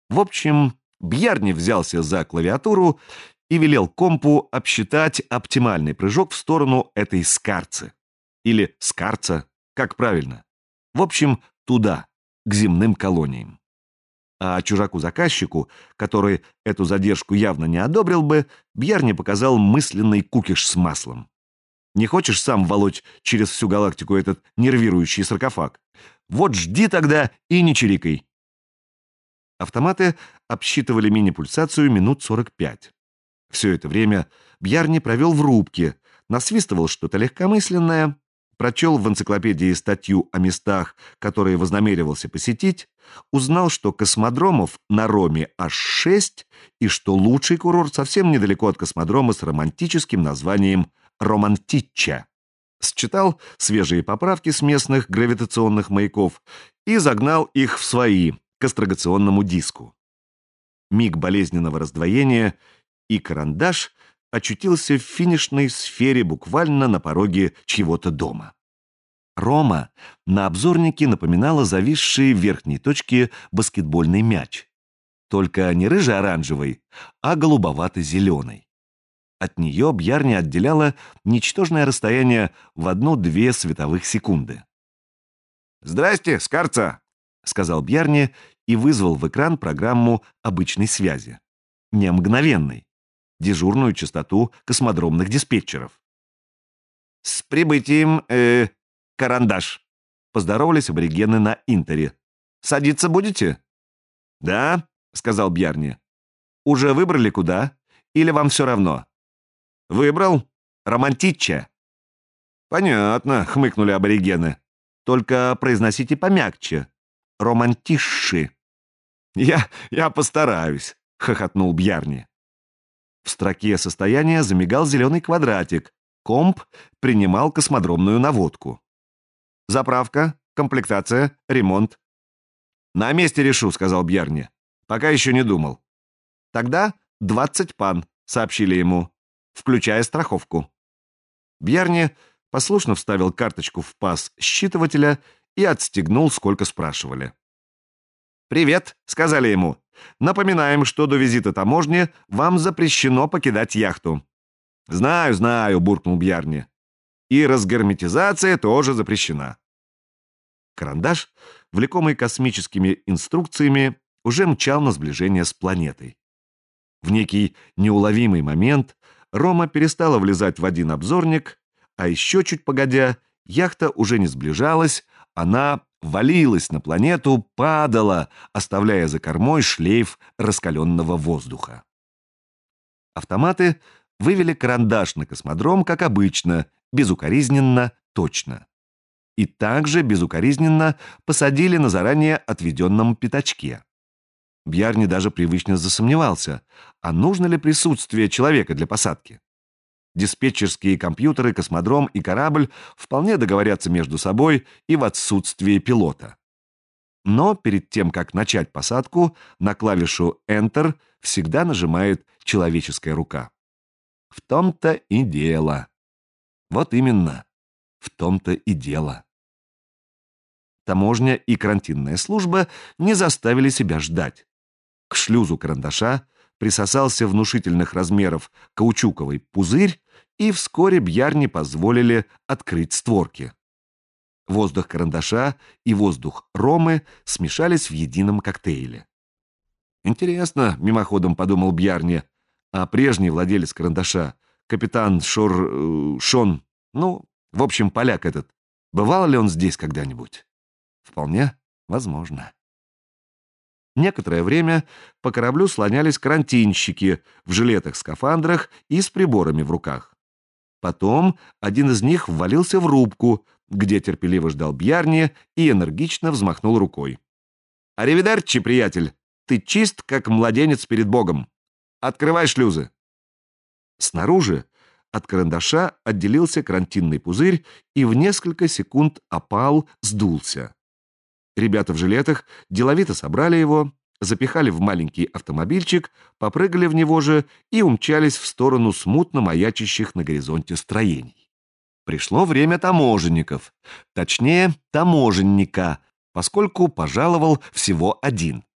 В общем, Бьярни взялся за клавиатуру и велел компу обсчитать оптимальный прыжок в сторону этой скарцы. Или скарца, как правильно. В общем, туда, к земным колониям. А чужаку-заказчику, который эту задержку явно не одобрил бы, Бьярни показал мысленный кукиш с маслом. Не хочешь сам волочь через всю галактику этот нервирующий саркофаг? Вот жди тогда и не чирикай. Автоматы обсчитывали мини-пульсацию минут 45. Все это время Бьярни провел в рубке, насвистывал что-то легкомысленное, прочел в энциклопедии статью о местах, которые вознамеривался посетить, узнал, что космодромов на Роме аж 6, и что лучший курорт совсем недалеко от космодрома с романтическим названием Романтичча. Считал свежие поправки с местных гравитационных маяков и загнал их в свои к астрогационному диску. Миг болезненного раздвоения, и карандаш очутился в финишной сфере буквально на пороге чьего-то дома. Рома на обзорнике напоминала зависший в верхней точке баскетбольный мяч. Только не рыже-оранжевый, а голубовато-зеленый. От нее Бьярни отделяло ничтожное расстояние в 1-2 световых секунды. «Здрасте, скарца!» — сказал Бьярни и вызвал в экран программу обычной связи. Не мгновенной. Дежурную частоту космодромных диспетчеров. «С прибытием, карандаш!» — поздоровались аборигены на Интере. «Садиться будете?» «Да», — сказал Бьярни. «Уже выбрали куда? Или вам все равно?» «Выбрал. Романтичча». «Понятно», — хмыкнули аборигены. «Только произносите помягче. Романтишши». «Я постараюсь», — хохотнул Бьярни. В строке состояния замигал зеленый квадратик. Комп принимал космодромную наводку. «Заправка, комплектация, ремонт». «На месте решу», — сказал Бьярни. «Пока еще не думал». «Тогда 20 пан», — сообщили ему, включая страховку. Бьярни послушно вставил карточку в паз считывателя и отстегнул, сколько спрашивали. «Привет», — сказали ему. «Напоминаем, что до визита таможни вам запрещено покидать яхту». «Знаю, знаю», — буркнул Бьярни. «И разгерметизация тоже запрещена». Карандаш, влекомый космическими инструкциями, уже мчал на сближение с планетой. В некий неуловимый момент Рома перестала влезать в один обзорник, а еще чуть погодя, яхта уже не сближалась, она валилась на планету, падала, оставляя за кормой шлейф раскаленного воздуха. Автоматы вывели карандаш на космодром, как обычно, безукоризненно, точно. И также безукоризненно посадили на заранее отведенном пятачке. Бьярни даже привычно засомневался, а нужно ли присутствие человека для посадки. Диспетчерские компьютеры, космодром и корабль вполне договорятся между собой и в отсутствии пилота. Но перед тем, как начать посадку, на клавишу Enter всегда нажимает человеческая рука. В том-то и дело. Вот именно, в том-то и дело. Таможня и карантинная служба не заставили себя ждать. К шлюзу карандаша присосался внушительных размеров каучуковый пузырь, и вскоре Бьярни позволили открыть створки. Воздух карандаша и воздух Ромы смешались в едином коктейле. «Интересно», — мимоходом подумал Бьярни, а прежний владелец карандаша, капитан Шон, в общем, поляк этот, бывал ли он здесь когда-нибудь? Вполне возможно. Некоторое время по кораблю слонялись карантинщики в жилетах-скафандрах и с приборами в руках. Потом один из них ввалился в рубку, где терпеливо ждал Бьярни и энергично взмахнул рукой. «Аривидерчи, приятель! Ты чист, как младенец перед Богом! Открывай шлюзы!» Снаружи от карандаша отделился карантинный пузырь и в несколько секунд опал, сдулся. Ребята в жилетах деловито собрали его, запихали в маленький автомобильчик, попрыгали в него же и умчались в сторону смутно маячащих на горизонте строений. Пришло время таможенников, точнее, таможенника, поскольку пожаловал всего один.